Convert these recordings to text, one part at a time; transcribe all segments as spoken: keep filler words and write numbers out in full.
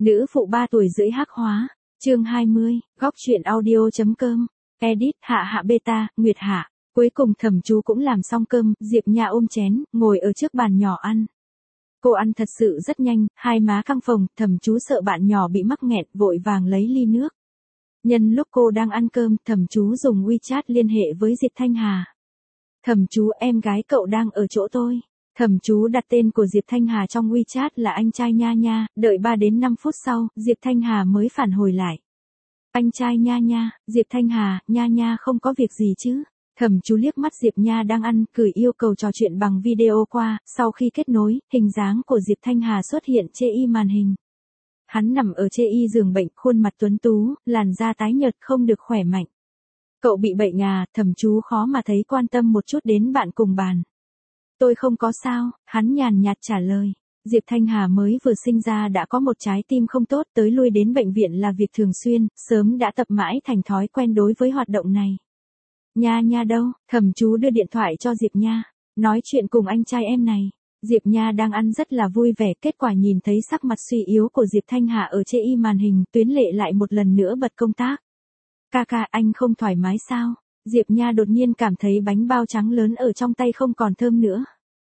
Nữ phụ ba tuổi rưỡi hắc hóa. Chương hai mươi, góc truyện audio.com. Edit Hạ Hạ Beta, Nguyệt Hạ. Cuối cùng Thẩm Chú cũng làm xong cơm, Diệp Nha ôm chén, ngồi ở trước bàn nhỏ ăn. Cô ăn thật sự rất nhanh, hai má căng phồng, Thẩm Chú sợ bạn nhỏ bị mắc nghẹn, vội vàng lấy ly nước. Nhân lúc cô đang ăn cơm, Thẩm Chú dùng WeChat liên hệ với Diệp Thanh Hà. Thẩm Chú, em gái cậu đang ở chỗ tôi. Thẩm Chú đặt tên của Diệp Thanh Hà trong WeChat là anh trai Nha Nha, đợi ba đến năm phút sau, Diệp Thanh Hà mới phản hồi lại. Anh trai Nha Nha, Diệp Thanh Hà, Nha Nha không có việc gì chứ? Thẩm Chú liếc mắt Diệp Nha đang ăn, gửi yêu cầu trò chuyện bằng video qua, sau khi kết nối, hình dáng của Diệp Thanh Hà xuất hiện trên y màn hình. Hắn nằm ở trên y giường bệnh, khuôn mặt tuấn tú, làn da tái nhợt không được khỏe mạnh. Cậu bị bệnh à? Thẩm Chú khó mà thấy quan tâm một chút đến bạn cùng bàn. Tôi không có sao, hắn nhàn nhạt trả lời. Diệp Thanh Hà mới vừa sinh ra đã có một trái tim không tốt, tới lui đến bệnh viện là việc thường xuyên, sớm đã tập mãi thành thói quen đối với hoạt động này. Nha Nha đâu? Thẩm Chú đưa điện thoại cho Diệp Nha, nói chuyện cùng anh trai em này. Diệp Nha đang ăn rất là vui vẻ, kết quả nhìn thấy sắc mặt suy yếu của Diệp Thanh Hà ở trên y màn hình, Tuyến Lệ lại một lần nữa bật công tác. Ca ca, anh không thoải mái sao? Diệp Nha đột nhiên cảm thấy bánh bao trắng lớn ở trong tay không còn thơm nữa.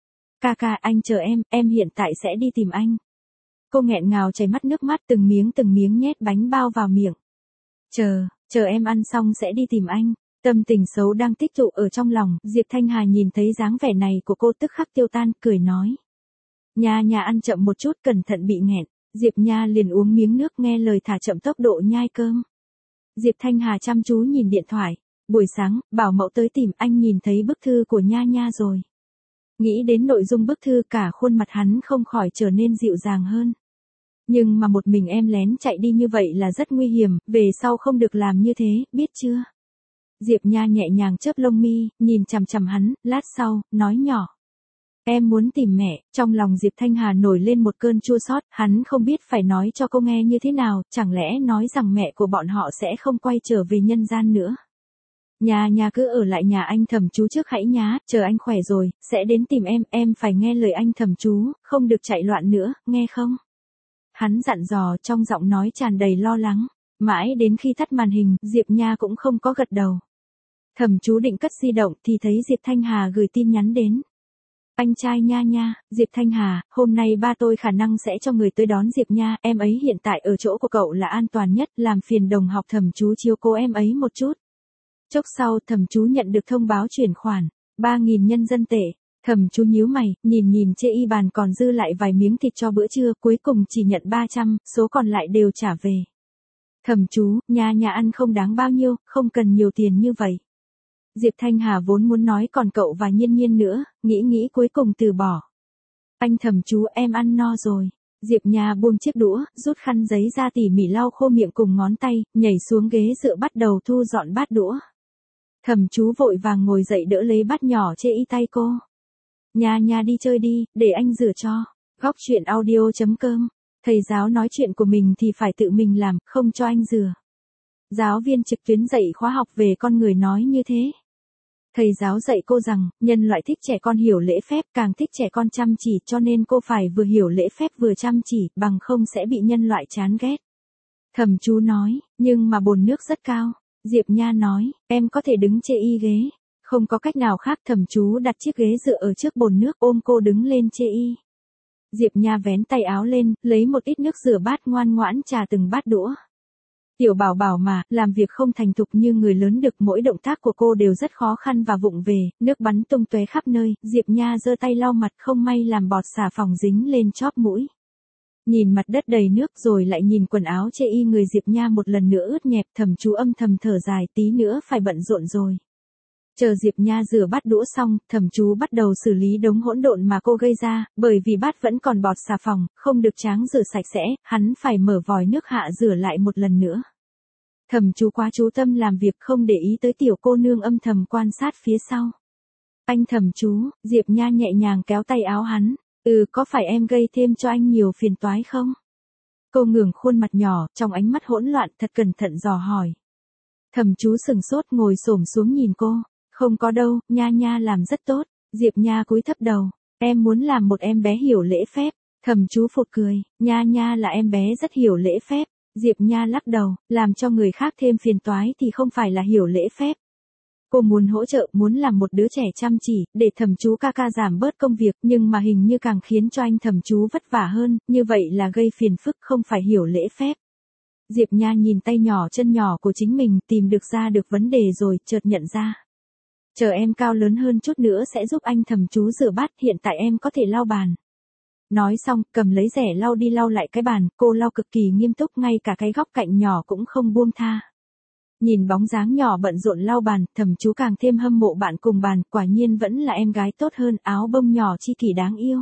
Ca ca, anh chờ em, em hiện tại sẽ đi tìm anh. Cô nghẹn ngào chảy mắt nước mắt, từng miếng từng miếng nhét bánh bao vào miệng. Chờ, chờ em ăn xong sẽ đi tìm anh. Tâm tình xấu đang tích tụ ở trong lòng, Diệp Thanh Hà nhìn thấy dáng vẻ này của cô tức khắc tiêu tan, cười nói. Nha Nha ăn chậm một chút, cẩn thận bị nghẹn. Diệp Nha liền uống miếng nước, nghe lời thả chậm tốc độ nhai cơm. Diệp Thanh Hà chăm chú nhìn điện thoại. Buổi sáng, bảo mẫu tới tìm, anh nhìn thấy bức thư của Nha Nha rồi. Nghĩ đến nội dung bức thư, cả khuôn mặt hắn không khỏi trở nên dịu dàng hơn. Nhưng mà một mình em lén chạy đi như vậy là rất nguy hiểm, về sau không được làm như thế, biết chưa? Diệp Nha nhẹ nhàng chớp lông mi, nhìn chằm chằm hắn, lát sau, nói nhỏ. Em muốn tìm mẹ. Trong lòng Diệp Thanh Hà nổi lên một cơn chua xót, hắn không biết phải nói cho cô nghe như thế nào, chẳng lẽ nói rằng mẹ của bọn họ sẽ không quay trở về nhân gian nữa. Nha Nha cứ ở lại nhà anh Thẩm Chú trước hãy nhá, chờ anh khỏe rồi, sẽ đến tìm em, em phải nghe lời anh Thẩm Chú, không được chạy loạn nữa, nghe không? Hắn dặn dò, trong giọng nói tràn đầy lo lắng. Mãi đến khi tắt màn hình, Diệp Nha cũng không có gật đầu. Thẩm Chú định cất di động thì thấy Diệp Thanh Hà gửi tin nhắn đến. Anh trai Nha Nha, Diệp Thanh Hà, hôm nay ba tôi khả năng sẽ cho người tới đón Diệp Nha, em ấy hiện tại ở chỗ của cậu là an toàn nhất, làm phiền đồng học Thẩm Chú chiếu cố em ấy một chút. Chốc sau, Thẩm Chú nhận được thông báo chuyển khoản, ba nghìn nhân dân tệ. Thẩm Chú nhíu mày, nhìn nhìn trên y bàn còn dư lại vài miếng thịt cho bữa trưa, cuối cùng chỉ nhận ba trăm, số còn lại đều trả về. Thẩm Chú, Nha Nha ăn không đáng bao nhiêu, không cần nhiều tiền như vậy. Diệp Thanh Hà vốn muốn nói còn cậu và Nhiên Nhiên nữa, nghĩ nghĩ cuối cùng từ bỏ. Anh Thẩm Chú, em ăn no rồi. Diệp Nha buông chiếc đũa, rút khăn giấy ra tỉ mỉ lau khô miệng cùng ngón tay, nhảy xuống ghế dựa bắt đầu thu dọn bát đũa. Thẩm Chú vội vàng ngồi dậy đỡ lấy bát nhỏ trên y tay cô. Nha Nha đi chơi đi, để anh rửa cho. Góc truyện audio.com. Thầy giáo nói chuyện của mình thì phải tự mình làm, không cho anh rửa. Giáo viên trực tuyến dạy khóa học về con người nói như thế. Thầy giáo dạy cô rằng, nhân loại thích trẻ con hiểu lễ phép, càng thích trẻ con chăm chỉ, cho nên cô phải vừa hiểu lễ phép vừa chăm chỉ, bằng không sẽ bị nhân loại chán ghét. Thẩm Chú nói, nhưng mà bồn nước rất cao. Diệp Nha nói, em có thể đứng trên y ghế. Không có cách nào khác, Thẩm Chú đặt chiếc ghế dựa ở trước bồn nước, ôm cô đứng lên trên y. Diệp Nha vén tay áo lên, lấy một ít nước rửa bát, ngoan ngoãn trà từng bát đũa. Tiểu bảo bảo mà, làm việc không thành thục như người lớn được, mỗi động tác của cô đều rất khó khăn và vụng về, nước bắn tung tóe khắp nơi, Diệp Nha giơ tay lau mặt, không may làm bọt xà phòng dính lên chóp mũi. Nhìn mặt đất đầy nước rồi lại nhìn quần áo chê y người Diệp Nha một lần nữa ướt nhẹp, Thẩm Chú âm thầm thở dài, tí nữa phải bận rộn rồi. Chờ Diệp Nha rửa bát đũa xong, Thẩm Chú bắt đầu xử lý đống hỗn độn mà cô gây ra, bởi vì bát vẫn còn bọt xà phòng, không được tráng rửa sạch sẽ, hắn phải mở vòi nước hạ rửa lại một lần nữa. Thẩm Chú quá chú tâm làm việc, không để ý tới tiểu cô nương âm thầm quan sát phía sau. Anh Thẩm Chú, Diệp Nha nhẹ nhàng kéo tay áo hắn. Ừ, có phải em gây thêm cho anh nhiều phiền toái không? Cô ngẩng khuôn mặt nhỏ, trong ánh mắt hỗn loạn, thật cẩn thận dò hỏi. Thẩm Chú sừng sốt, ngồi xổm xuống nhìn cô. Không có đâu, Nha Nha làm rất tốt. Diệp Nha cúi thấp đầu. Em muốn làm một em bé hiểu lễ phép. Thẩm chú phụt cười, Nha Nha là em bé rất hiểu lễ phép. Diệp Nha lắc đầu, làm cho người khác thêm phiền toái thì không phải là hiểu lễ phép. Cô muốn hỗ trợ, muốn làm một đứa trẻ chăm chỉ, để thẩm chú ca ca giảm bớt công việc, nhưng mà hình như càng khiến cho anh thẩm chú vất vả hơn, như vậy là gây phiền phức, không phải hiểu lễ phép. Diệp Nha nhìn tay nhỏ chân nhỏ của chính mình, tìm được ra được vấn đề rồi, chợt nhận ra. Chờ em cao lớn hơn chút nữa sẽ giúp anh thẩm chú rửa bát, hiện tại em có thể lau bàn. Nói xong, cầm lấy rẻ lau đi lau lại cái bàn, cô lau cực kỳ nghiêm túc, ngay cả cái góc cạnh nhỏ cũng không buông tha. Nhìn bóng dáng nhỏ bận rộn lau bàn, thẩm chú càng thêm hâm mộ bạn cùng bàn, quả nhiên vẫn là em gái tốt hơn, áo bông nhỏ chi kỷ đáng yêu.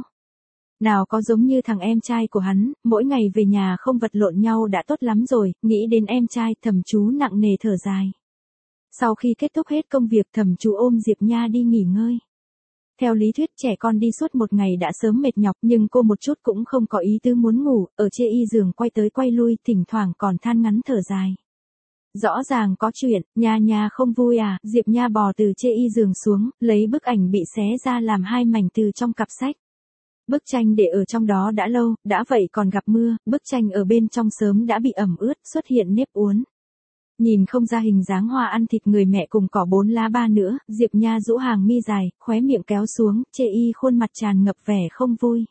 Nào có giống như thằng em trai của hắn, mỗi ngày về nhà không vật lộn nhau đã tốt lắm rồi, nghĩ đến em trai, thẩm chú nặng nề thở dài. Sau khi kết thúc hết công việc, thẩm chú ôm Diệp Nha đi nghỉ ngơi. Theo lý thuyết trẻ con đi suốt một ngày đã sớm mệt nhọc, nhưng cô một chút cũng không có ý tứ muốn ngủ, ở chê y giường quay tới quay lui, thỉnh thoảng còn than ngắn thở dài. Rõ ràng có chuyện, Nha Nha không vui à, Diệp Nha bò từ chê y giường xuống, lấy bức ảnh bị xé ra làm hai mảnh từ trong cặp sách. Bức tranh để ở trong đó đã lâu, đã vậy còn gặp mưa, bức tranh ở bên trong sớm đã bị ẩm ướt, xuất hiện nếp uốn. Nhìn không ra hình dáng hoa ăn thịt người mẹ cùng cỏ bốn lá ba nữa, Diệp Nha rũ hàng mi dài, khóe miệng kéo xuống, chê y khuôn mặt tràn ngập vẻ không vui.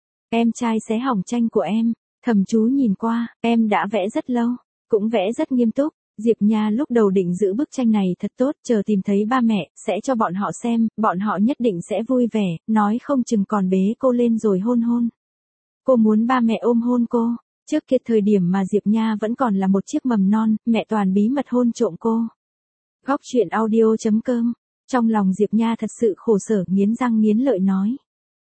Em trai xé hỏng tranh của em, thẩm chú nhìn qua, em đã vẽ rất lâu, cũng vẽ rất nghiêm túc. Diệp Nha lúc đầu định giữ bức tranh này thật tốt, chờ tìm thấy ba mẹ, sẽ cho bọn họ xem, bọn họ nhất định sẽ vui vẻ, nói không chừng còn bế cô lên rồi hôn hôn. Cô muốn ba mẹ ôm hôn cô. Trước kia thời điểm mà Diệp Nha vẫn còn là một chiếc mầm non, mẹ toàn bí mật hôn trộm cô. Góc truyện audio chấm com. Trong lòng Diệp Nha thật sự khổ sở, nghiến răng nghiến lợi nói.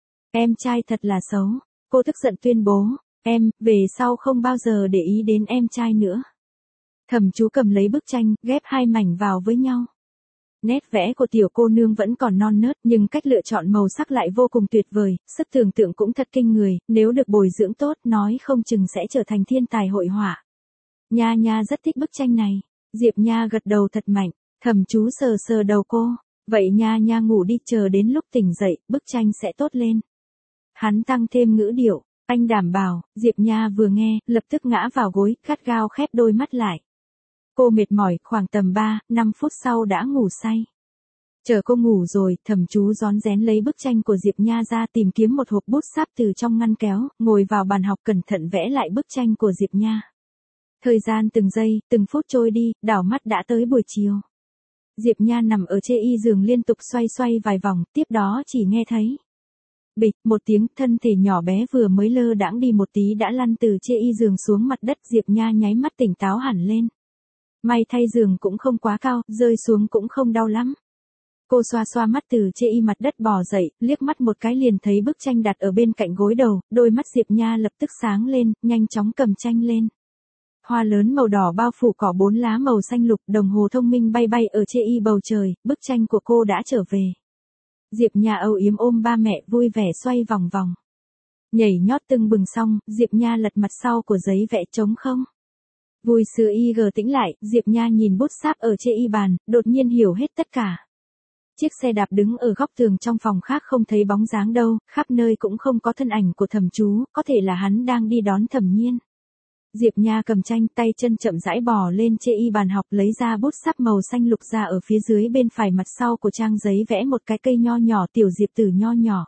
Em trai thật là xấu. Cô tức giận tuyên bố, em, về sau không bao giờ để ý đến em trai nữa. Thẩm chú cầm lấy bức tranh, ghép hai mảnh vào với nhau. Nét vẽ của tiểu cô nương vẫn còn non nớt, nhưng cách lựa chọn màu sắc lại vô cùng tuyệt vời, sức tưởng tượng cũng thật kinh người, nếu được bồi dưỡng tốt, nói không chừng sẽ trở thành thiên tài hội họa. Nha Nha rất thích bức tranh này. Diệp Nha gật đầu thật mạnh, thẩm chú sờ sờ đầu cô. Vậy Nha Nha ngủ đi, chờ đến lúc tỉnh dậy, bức tranh sẽ tốt lên. Hắn tăng thêm ngữ điệu, anh đảm bảo. Diệp Nha vừa nghe, lập tức ngã vào gối, gắt gao khép đôi mắt lại. Cô mệt mỏi, khoảng tầm ba, năm phút sau đã ngủ say. Chờ cô ngủ rồi, thẩm chú rón rén lấy bức tranh của Diệp Nha ra, tìm kiếm một hộp bút sáp từ trong ngăn kéo, ngồi vào bàn học cẩn thận vẽ lại bức tranh của Diệp Nha. Thời gian từng giây, từng phút trôi đi, đảo mắt đã tới buổi chiều. Diệp Nha nằm ở chê y giường liên tục xoay xoay vài vòng, tiếp đó chỉ nghe thấy bịch, một tiếng, thân thể nhỏ bé vừa mới lơ đãng đi một tí đã lăn từ chê y giường xuống mặt đất. Diệp Nha nháy mắt tỉnh táo hẳn lên. May thay giường cũng không quá cao, rơi xuống cũng không đau lắm. Cô xoa xoa mắt từ chê y mặt đất bò dậy, liếc mắt một cái liền thấy bức tranh đặt ở bên cạnh gối đầu, đôi mắt Diệp Nha lập tức sáng lên, nhanh chóng cầm tranh lên. Hoa lớn màu đỏ bao phủ cỏ bốn lá màu xanh lục, đồng hồ thông minh bay bay ở chê y bầu trời, bức tranh của cô đã trở về. Diệp Nha âu yếm ôm ba mẹ, vui vẻ xoay vòng vòng. Nhảy nhót tưng bừng xong, Diệp Nha lật mặt sau của giấy vẽ trống không. Vui sướng y gờ tĩnh lại, Diệp Nha nhìn bút sáp ở chê y bàn, đột nhiên hiểu hết tất cả. Chiếc xe đạp đứng ở góc tường trong phòng khác không thấy bóng dáng đâu, khắp nơi cũng không có thân ảnh của thẩm chú, có thể là hắn đang đi đón Thẩm Nhiên. Diệp Nha cầm tranh, tay chân chậm rãi bò lên chê y bàn học, lấy ra bút sáp màu xanh lục ra, ở phía dưới bên phải mặt sau của trang giấy vẽ một cái cây nho nhỏ, tiểu diệp tử nho nhỏ.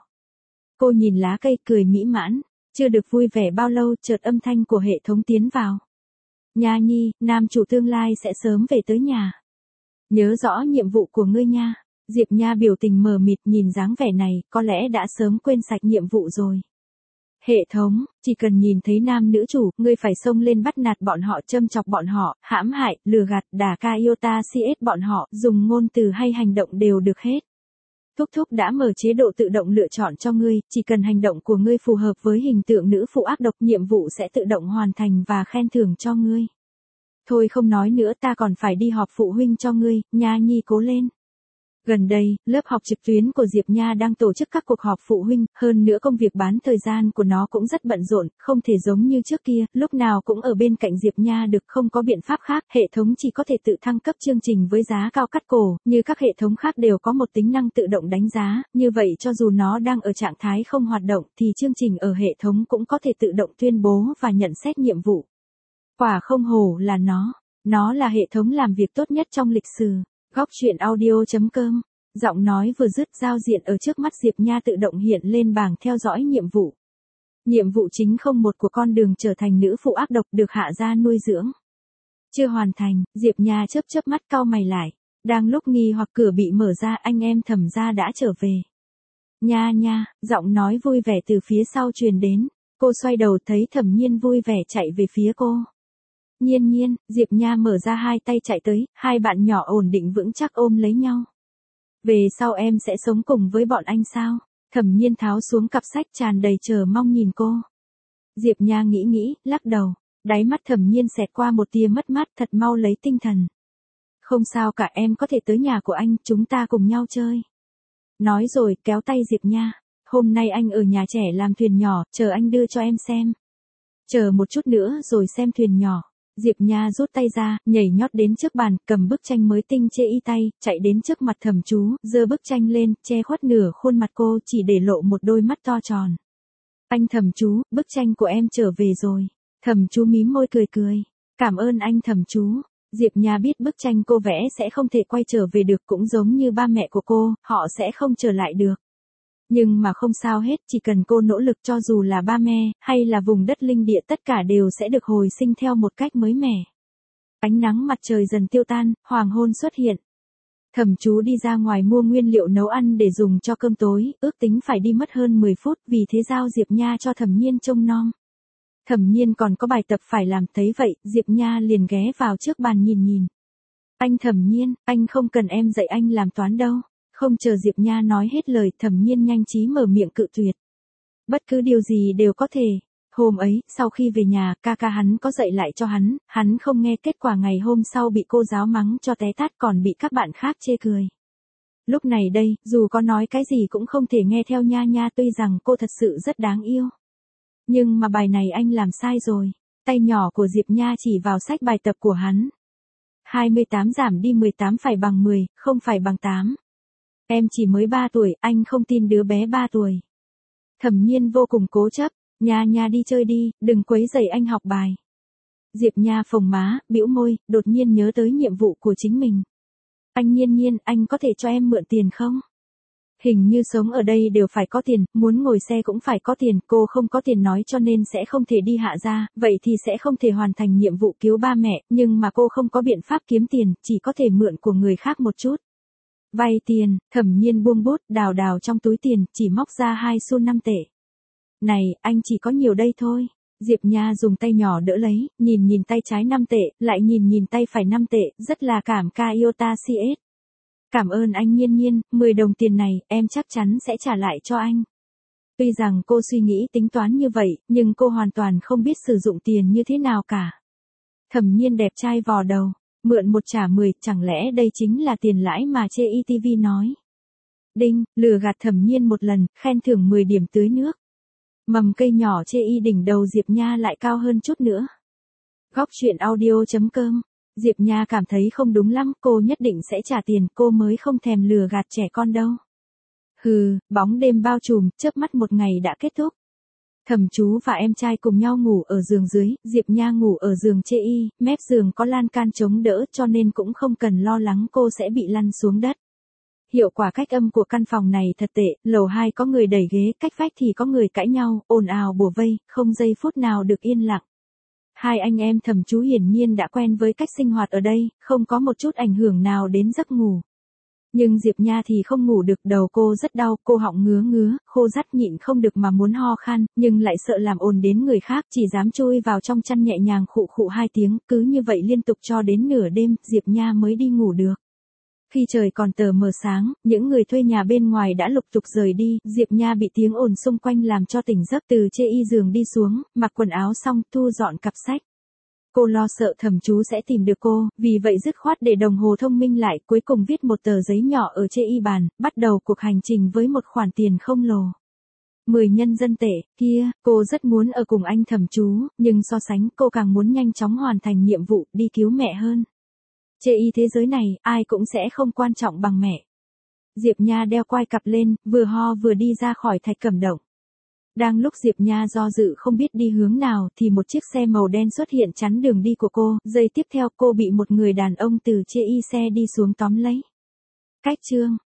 Cô nhìn lá cây cười mỹ mãn, chưa được vui vẻ bao lâu, chợt âm thanh của hệ thống tiến vào. Nha Nhi, nam chủ tương lai sẽ sớm về tới nhà. Nhớ rõ nhiệm vụ của ngươi nha. Diệp Nha biểu tình mờ mịt, nhìn dáng vẻ này, có lẽ đã sớm quên sạch nhiệm vụ rồi. Hệ thống, chỉ cần nhìn thấy nam nữ chủ, ngươi phải xông lên bắt nạt bọn họ, châm chọc bọn họ, hãm hại, lừa gạt, đả ca iota cs bọn họ, dùng ngôn từ hay hành động đều được hết. Thúc thúc đã mở chế độ tự động lựa chọn cho ngươi, chỉ cần hành động của ngươi phù hợp với hình tượng nữ phụ ác độc, nhiệm vụ sẽ tự động hoàn thành và khen thưởng cho ngươi. Thôi không nói nữa, ta còn phải đi họp phụ huynh cho ngươi, Nha Nhi cố lên. Gần đây, lớp học trực tuyến của Diệp Nha đang tổ chức các cuộc họp phụ huynh, hơn nữa công việc bán thời gian của nó cũng rất bận rộn, không thể giống như trước kia, lúc nào cũng ở bên cạnh Diệp Nha được, không có biện pháp khác, hệ thống chỉ có thể tự thăng cấp chương trình với giá cao cắt cổ, như các hệ thống khác đều có một tính năng tự động đánh giá, như vậy cho dù nó đang ở trạng thái không hoạt động thì chương trình ở hệ thống cũng có thể tự động tuyên bố và nhận xét nhiệm vụ. Quả không hổ là nó, nó là hệ thống làm việc tốt nhất trong lịch sử. Góc truyện audio chấm com. Giọng nói vừa dứt, giao diện ở trước mắt Diệp Nha tự động hiện lên bảng theo dõi nhiệm vụ. Nhiệm vụ chính không một của con đường trở thành nữ phụ ác độc được hạ gia nuôi dưỡng. Chưa hoàn thành, Diệp Nha chớp chớp mắt cau mày lại. Đang lúc nghi hoặc cửa bị mở ra, anh em Thẩm gia đã trở về. Nha nha, giọng nói vui vẻ từ phía sau truyền đến. Cô xoay đầu thấy Thẩm Nhiên vui vẻ chạy về phía cô. Nhiên Nhiên, Diệp Nha mở ra hai tay chạy tới, hai bạn nhỏ ổn định vững chắc ôm lấy nhau. Về sau em sẽ sống cùng với bọn anh sao? Thẩm Nhiên tháo xuống cặp sách tràn đầy chờ mong nhìn cô. Diệp Nha nghĩ nghĩ, lắc đầu. Đáy mắt Thẩm Nhiên xẹt qua một tia mất mát, thật mau lấy tinh thần. Không sao cả, em có thể tới nhà của anh, chúng ta cùng nhau chơi. Nói rồi kéo tay Diệp Nha. Hôm nay anh ở nhà trẻ làm thuyền nhỏ, chờ anh đưa cho em xem. Chờ một chút nữa rồi xem thuyền nhỏ. Diệp Nha rút tay ra, nhảy nhót đến trước bàn, cầm bức tranh mới tinh chê y tay, chạy đến trước mặt Thẩm Chú, giơ bức tranh lên, che khuất nửa khuôn mặt cô, chỉ để lộ một đôi mắt to tròn. Anh Thẩm Chú, bức tranh của em trở về rồi. Thẩm Chú mím môi cười cười. Cảm ơn anh Thẩm Chú. Diệp Nha biết bức tranh cô vẽ sẽ không thể quay trở về được, cũng giống như ba mẹ của cô, họ sẽ không trở lại được. Nhưng mà không sao hết, chỉ cần cô nỗ lực, cho dù là Ba Me, hay là vùng đất linh địa, tất cả đều sẽ được hồi sinh theo một cách mới mẻ. Ánh nắng mặt trời dần tiêu tan, hoàng hôn xuất hiện. Thẩm Chú đi ra ngoài mua nguyên liệu nấu ăn để dùng cho cơm tối, ước tính phải đi mất hơn mười phút, vì thế giao Diệp Nha cho Thẩm Nhiên trông nom. Thẩm Nhiên còn có bài tập phải làm, thấy vậy, Diệp Nha liền ghé vào trước bàn nhìn nhìn. Anh Thẩm Nhiên, anh không cần em dạy anh làm toán đâu. Không chờ Diệp Nha nói hết lời, Thẩm Nhiên nhanh trí mở miệng cự tuyệt. Bất cứ điều gì đều có thể. Hôm ấy, sau khi về nhà, ca ca hắn có dạy lại cho hắn, hắn không nghe, kết quả ngày hôm sau bị cô giáo mắng cho té tát, còn bị các bạn khác chê cười. Lúc này đây, dù có nói cái gì cũng không thể nghe theo Nha Nha, tuy rằng cô thật sự rất đáng yêu. Nhưng mà bài này anh làm sai rồi. Tay nhỏ của Diệp Nha chỉ vào sách bài tập của hắn. hai mươi tám giảm đi mười tám phải bằng mười, không phải bằng tám. Em chỉ mới ba tuổi, anh không tin đứa bé ba tuổi. Thẩm Nhiên vô cùng cố chấp, Nha Nha đi chơi đi, đừng quấy rầy anh học bài. Diệp Nha phồng má, bĩu môi, đột nhiên nhớ tới nhiệm vụ của chính mình. Anh Nhiên Nhiên, anh có thể cho em mượn tiền không? Hình như sống ở đây đều phải có tiền, muốn ngồi xe cũng phải có tiền, cô không có tiền nói cho nên sẽ không thể đi Hạ gia, vậy thì sẽ không thể hoàn thành nhiệm vụ cứu ba mẹ, nhưng mà cô không có biện pháp kiếm tiền, chỉ có thể mượn của người khác một chút. Vay tiền, Thẩm Nhiên buông bút, đào đào trong túi tiền, chỉ móc ra hai xu năm tệ. Này, anh chỉ có nhiều đây thôi. Diệp Nha dùng tay nhỏ đỡ lấy, nhìn nhìn tay trái năm tệ, lại nhìn nhìn tay phải năm tệ, rất là cảm ca iota cs. Cảm ơn anh Nhiên Nhiên, mười đồng tiền này, em chắc chắn sẽ trả lại cho anh. Tuy rằng cô suy nghĩ tính toán như vậy, nhưng cô hoàn toàn không biết sử dụng tiền như thế nào cả. Thẩm Nhiên đẹp trai vò đầu. Mượn một trả mười, chẳng lẽ đây chính là tiền lãi mà chê i ti vi nói. Đinh, lừa gạt Thẩm Nhiên một lần, khen thưởng mười điểm tưới nước. Mầm cây nhỏ chê y đỉnh đầu Diệp Nha lại cao hơn chút nữa. Góc truyện audio chấm com. Diệp Nha cảm thấy không đúng lắm, cô nhất định sẽ trả tiền, cô mới không thèm lừa gạt trẻ con đâu. Hừ, bóng đêm bao trùm, chớp mắt một ngày đã kết thúc. Thẩm Chú và em trai cùng nhau ngủ ở giường dưới, Diệp Nha ngủ ở giường chê y, mép giường có lan can chống đỡ cho nên cũng không cần lo lắng cô sẽ bị lăn xuống đất. Hiệu quả cách âm của căn phòng này thật tệ, lầu hai có người đẩy ghế, cách vách thì có người cãi nhau, ồn ào bủa vây, không giây phút nào được yên lặng. Hai anh em Thẩm Chú hiển nhiên đã quen với cách sinh hoạt ở đây, không có một chút ảnh hưởng nào đến giấc ngủ. Nhưng Diệp Nha thì không ngủ được, đầu cô rất đau, cô họng ngứa ngứa, khô rắt nhịn không được mà muốn ho khan, nhưng lại sợ làm ồn đến người khác, chỉ dám chui vào trong chăn nhẹ nhàng khụ khụ hai tiếng, cứ như vậy liên tục cho đến nửa đêm, Diệp Nha mới đi ngủ được. Khi trời còn tờ mờ sáng, những người thuê nhà bên ngoài đã lục tục rời đi, Diệp Nha bị tiếng ồn xung quanh làm cho tỉnh giấc, từ chê y giường đi xuống, mặc quần áo xong, thu dọn cặp sách. Cô lo sợ thẩm chú sẽ tìm được cô, vì vậy dứt khoát để đồng hồ thông minh lại, cuối cùng viết một tờ giấy nhỏ ở chê y bàn, bắt đầu cuộc hành trình với một khoản tiền không lồ. mười nhân dân tệ, kia, cô rất muốn ở cùng anh thẩm chú, nhưng so sánh cô càng muốn nhanh chóng hoàn thành nhiệm vụ, đi cứu mẹ hơn. Chê y thế giới này, ai cũng sẽ không quan trọng bằng mẹ. Diệp Nha đeo quai cặp lên, vừa ho vừa đi ra khỏi Thạch Cẩm Động. Đang lúc Diệp Nha do dự không biết đi hướng nào thì một chiếc xe màu đen xuất hiện chắn đường đi của cô, giây tiếp theo cô bị một người đàn ông từ chê y xe đi xuống tóm lấy. Cách chương